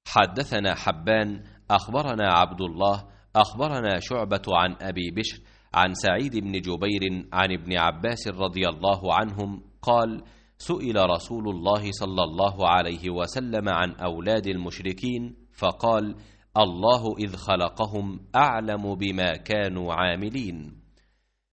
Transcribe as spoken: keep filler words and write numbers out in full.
حدثنا حبان أخبرنا عبد الله أخبرنا شعبة عن أبي بشر عن سعيد بن جبير عن ابن عباس رضي الله عنهم قال: سئل رسول الله صلى الله عليه وسلم عن أولاد المشركين فقال: الله إذ خلقهم أعلم بما كانوا عاملين.